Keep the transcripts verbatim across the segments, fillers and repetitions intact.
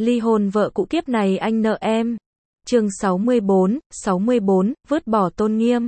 Ly hôn vợ cũ kiếp này anh nợ em. Chương sáu mươi bốn, sáu mươi bốn, vứt bỏ tôn nghiêm.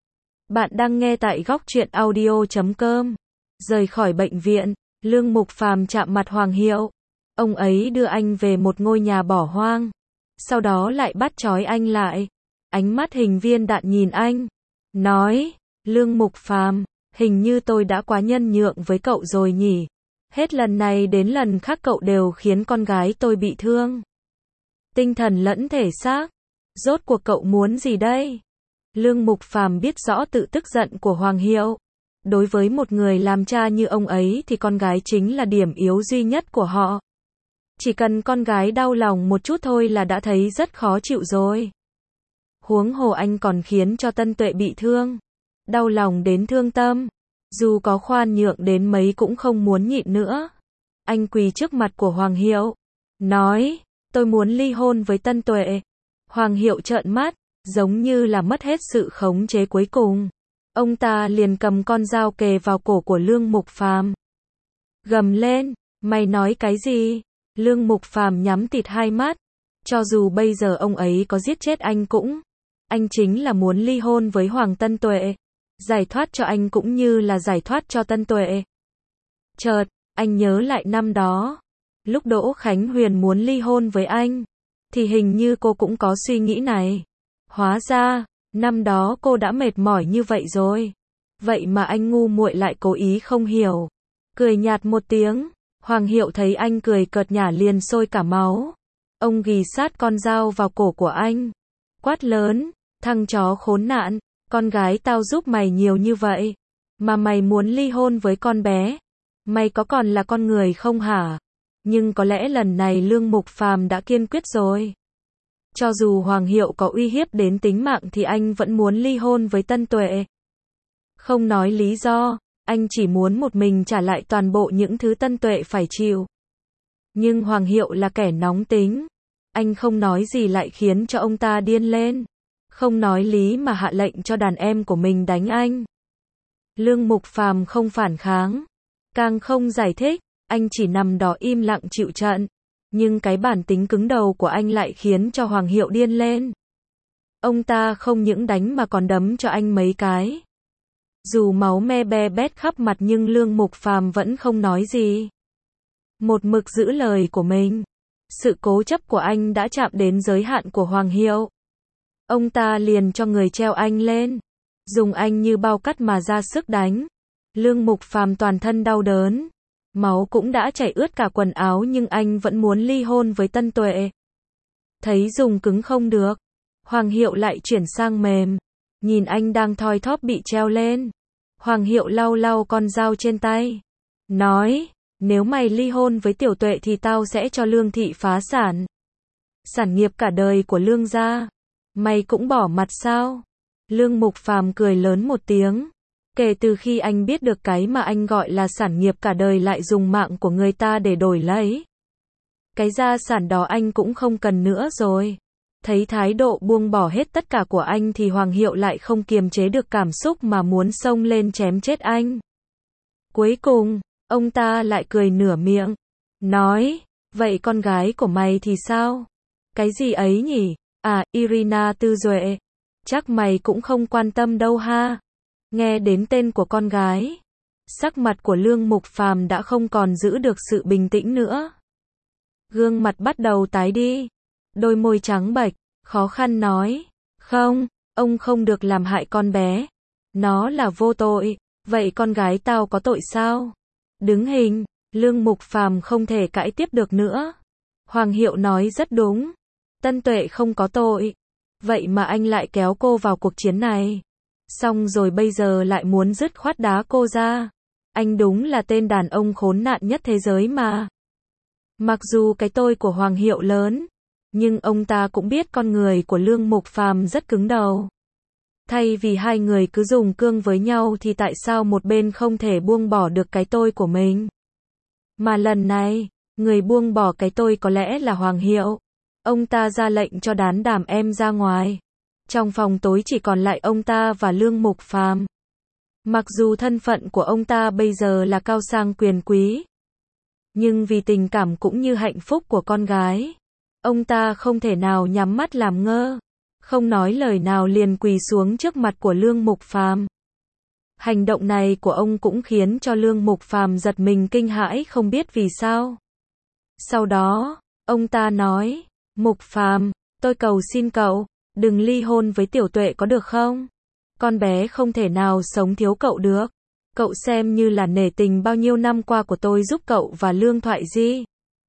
Bạn đang nghe tại góc truyện audio chấm com. Rời khỏi bệnh viện, Lương Mục Phàm chạm mặt Hoàng Hiệu. Ông ấy đưa anh về một ngôi nhà bỏ hoang. Sau đó lại bắt trói anh lại. Ánh mắt hình viên đạn nhìn anh. Nói, Lương Mục Phàm, hình như tôi đã quá nhân nhượng với cậu rồi nhỉ. Hết lần này đến lần khác cậu đều khiến con gái tôi bị thương. Tinh thần lẫn thể xác. Rốt cuộc cậu muốn gì đây? Lương Mục Phàm biết rõ tự tức giận của Hoàng Hiệu. Đối với một người làm cha như ông ấy thì con gái chính là điểm yếu duy nhất của họ. Chỉ cần con gái đau lòng một chút thôi là đã thấy rất khó chịu rồi. Huống hồ anh còn khiến cho Tân Tuệ bị thương. Đau lòng đến thương tâm. Dù có khoan nhượng đến mấy cũng không muốn nhịn nữa. Anh quỳ trước mặt của Hoàng Hiệu. Nói, tôi muốn ly hôn với Tân Tuệ. Hoàng Hiệu trợn mắt, giống như là mất hết sự khống chế cuối cùng. Ông ta liền cầm con dao kề vào cổ của Lương Mục Phàm. Gầm lên, mày nói cái gì? Lương Mục Phàm nhắm tịt hai mắt. Cho dù bây giờ ông ấy có giết chết anh cũng. Anh chính là muốn ly hôn với Hoàng Tân Tuệ. Giải thoát cho anh cũng như là giải thoát cho Tân Tuệ. Chợt, anh nhớ lại năm đó. Lúc Đỗ Khánh Huyền muốn ly hôn với anh. Thì hình như cô cũng có suy nghĩ này. Hóa ra, năm đó cô đã mệt mỏi như vậy rồi. Vậy mà anh ngu muội lại cố ý không hiểu. Cười nhạt một tiếng. Hoàng Hiệu thấy anh cười cợt nhả liền sôi cả máu. Ông ghì sát con dao vào cổ của anh. Quát lớn, thằng chó khốn nạn. Con gái tao giúp mày nhiều như vậy. Mà mày muốn ly hôn với con bé. Mày có còn là con người không hả? Nhưng có lẽ lần này Lương Mục Phàm đã kiên quyết rồi. Cho dù Hoàng Hiệu có uy hiếp đến tính mạng thì anh vẫn muốn ly hôn với Tân Tuệ. Không nói lý do, anh chỉ muốn một mình trả lại toàn bộ những thứ Tân Tuệ phải chịu. Nhưng Hoàng Hiệu là kẻ nóng tính. Anh không nói gì lại khiến cho ông ta điên lên. Không nói lý mà hạ lệnh cho đàn em của mình đánh anh. Lương Mục Phàm không phản kháng. Càng không giải thích, anh chỉ nằm đó im lặng chịu trận. Nhưng cái bản tính cứng đầu của anh lại khiến cho Hoàng Hiệu điên lên. Ông ta không những đánh mà còn đấm cho anh mấy cái. Dù máu me be bét khắp mặt nhưng Lương Mục Phàm vẫn không nói gì. Một mực giữ lời của mình. Sự cố chấp của anh đã chạm đến giới hạn của Hoàng Hiệu. Ông ta liền cho người treo anh lên. Dùng anh như bao cắt mà ra sức đánh. Lương Mục Phàm toàn thân đau đớn. Máu cũng đã chảy ướt cả quần áo nhưng anh vẫn muốn ly hôn với Tân Tuệ. Thấy dùng cứng không được. Hoàng Hiệu lại chuyển sang mềm. Nhìn anh đang thoi thóp bị treo lên. Hoàng Hiệu lau lau con dao trên tay. Nói, nếu mày ly hôn với Tiểu Tuệ thì tao sẽ cho Lương thị phá sản. Sản nghiệp cả đời của Lương gia. Mày cũng bỏ mặt sao? Lương Mục Phàm cười lớn một tiếng. Kể từ khi anh biết được cái mà anh gọi là sản nghiệp cả đời lại dùng mạng của người ta để đổi lấy. Cái gia sản đó anh cũng không cần nữa rồi. Thấy thái độ buông bỏ hết tất cả của anh thì Hoàng Hiệu lại không kiềm chế được cảm xúc mà muốn xông lên chém chết anh. Cuối cùng, ông ta lại cười nửa miệng. Nói, vậy con gái của mày thì sao? Cái gì ấy nhỉ? À, Irina Tư Duệ. Chắc mày cũng không quan tâm đâu ha. Nghe đến tên của con gái. Sắc mặt của Lương Mục Phàm đã không còn giữ được sự bình tĩnh nữa. Gương mặt bắt đầu tái đi. Đôi môi trắng bệch, khó khăn nói. Không, ông không được làm hại con bé. Nó là vô tội. Vậy con gái tao có tội sao? Đứng hình, Lương Mục Phàm không thể cãi tiếp được nữa. Hoàng Hiệu nói rất đúng. Tân Tuệ không có tội. Vậy mà anh lại kéo cô vào cuộc chiến này. Xong rồi bây giờ lại muốn dứt khoát đá cô ra. Anh đúng là tên đàn ông khốn nạn nhất thế giới mà. Mặc dù cái tôi của Hoàng Hiệu lớn. Nhưng ông ta cũng biết con người của Lương Mục Phàm rất cứng đầu. Thay vì hai người cứ dùng cương với nhau thì tại sao một bên không thể buông bỏ được cái tôi của mình. Mà lần này, người buông bỏ cái tôi có lẽ là Hoàng Hiệu. Ông ta ra lệnh cho đám đàn em ra ngoài. Trong phòng tối chỉ còn lại ông ta và Lương Mục Phàm. Mặc dù thân phận của ông ta bây giờ là cao sang quyền quý. Nhưng vì tình cảm cũng như hạnh phúc của con gái, ông ta không thể nào nhắm mắt làm ngơ, không nói lời nào liền quỳ xuống trước mặt của Lương Mục Phàm. Hành động này của ông cũng khiến cho Lương Mục Phàm giật mình kinh hãi không biết vì sao. Sau đó, ông ta nói, Mục Phàm, tôi cầu xin cậu, đừng ly hôn với Tiểu Tuệ có được không? Con bé không thể nào sống thiếu cậu được. Cậu xem như là nể tình bao nhiêu năm qua của tôi giúp cậu và Lương Thoại Di.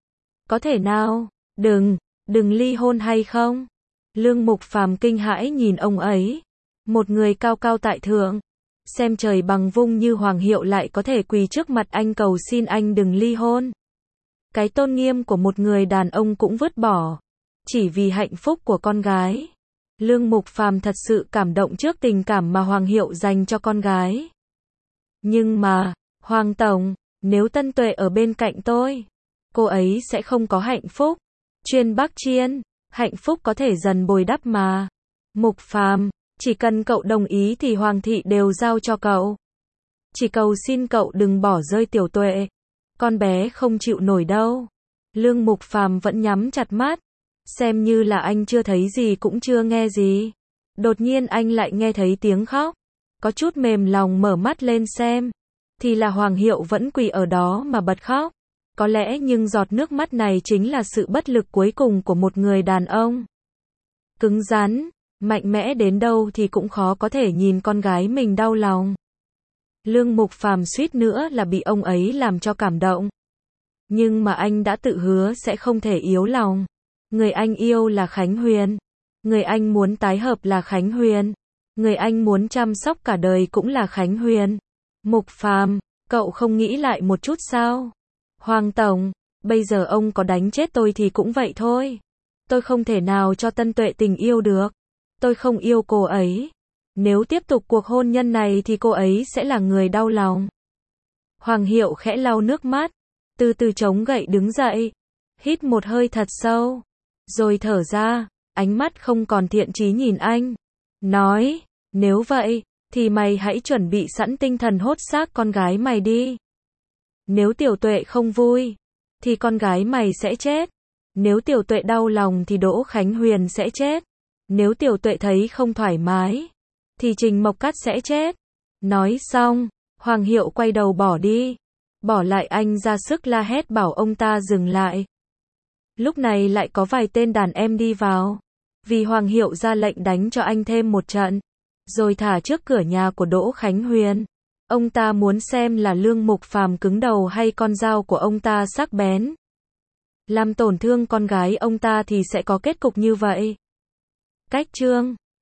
Có thể nào, đừng, đừng ly hôn hay không? Lương Mục Phàm kinh hãi nhìn ông ấy. Một người cao cao tại thượng, xem trời bằng vung như Hoàng Hiệu lại có thể quỳ trước mặt anh cầu xin anh đừng ly hôn. Cái tôn nghiêm của một người đàn ông cũng vứt bỏ, chỉ vì hạnh phúc của con gái. Lương Mục Phàm thật sự cảm động trước tình cảm mà Hoàng Hiệu dành cho con gái. Nhưng mà, Hoàng Tổng, nếu Tân Tuệ ở bên cạnh tôi, cô ấy sẽ không có hạnh phúc. Chuyên Bắc Chiên, hạnh phúc có thể dần bồi đắp mà. Mục Phàm, chỉ cần cậu đồng ý thì Hoàng thị đều giao cho cậu. Chỉ cầu xin cậu đừng bỏ rơi Tiểu Tuệ. Con bé không chịu nổi đâu. Lương Mục Phàm vẫn nhắm chặt mắt, xem như là anh chưa thấy gì cũng chưa nghe gì. Đột nhiên anh lại nghe thấy tiếng khóc. Có chút mềm lòng mở mắt lên xem, thì là Hoàng Hiệu vẫn quỳ ở đó mà bật khóc. Có lẽ nhưng giọt nước mắt này chính là sự bất lực cuối cùng của một người đàn ông. Cứng rắn, mạnh mẽ đến đâu thì cũng khó có thể nhìn con gái mình đau lòng. Lương Mục Phàm suýt nữa là bị ông ấy làm cho cảm động. Nhưng mà anh đã tự hứa sẽ không thể yếu lòng. Người anh yêu là Khánh Huyền. Người anh muốn tái hợp là Khánh Huyền. Người anh muốn chăm sóc cả đời cũng là Khánh Huyền. Mục Phàm, cậu không nghĩ lại một chút sao? Hoàng Tổng, bây giờ ông có đánh chết tôi thì cũng vậy thôi. Tôi không thể nào cho Tân Tuệ tình yêu được. Tôi không yêu cô ấy. Nếu tiếp tục cuộc hôn nhân này thì cô ấy sẽ là người đau lòng. Hoàng Hiệu khẽ lau nước mắt, từ từ chống gậy đứng dậy, hít một hơi thật sâu, rồi thở ra, ánh mắt không còn thiện chí nhìn anh. Nói, nếu vậy, thì mày hãy chuẩn bị sẵn tinh thần hốt xác con gái mày đi. Nếu Tiểu Tuệ không vui, thì con gái mày sẽ chết. Nếu Tiểu Tuệ đau lòng thì Đỗ Khánh Huyền sẽ chết. Nếu Tiểu Tuệ thấy không thoải mái, thì Trình Mộc Cát sẽ chết. Nói xong, Hoàng Hiệu quay đầu bỏ đi. Bỏ lại anh ra sức la hét bảo ông ta dừng lại. Lúc này lại có vài tên đàn em đi vào. Vì Hoàng Hiệu ra lệnh đánh cho anh thêm một trận, rồi thả trước cửa nhà của Đỗ Khánh Huyền. Ông ta muốn xem là Lương Mục Phàm cứng đầu hay con dao của ông ta sắc bén. Làm tổn thương con gái ông ta thì sẽ có kết cục như vậy. Cách chương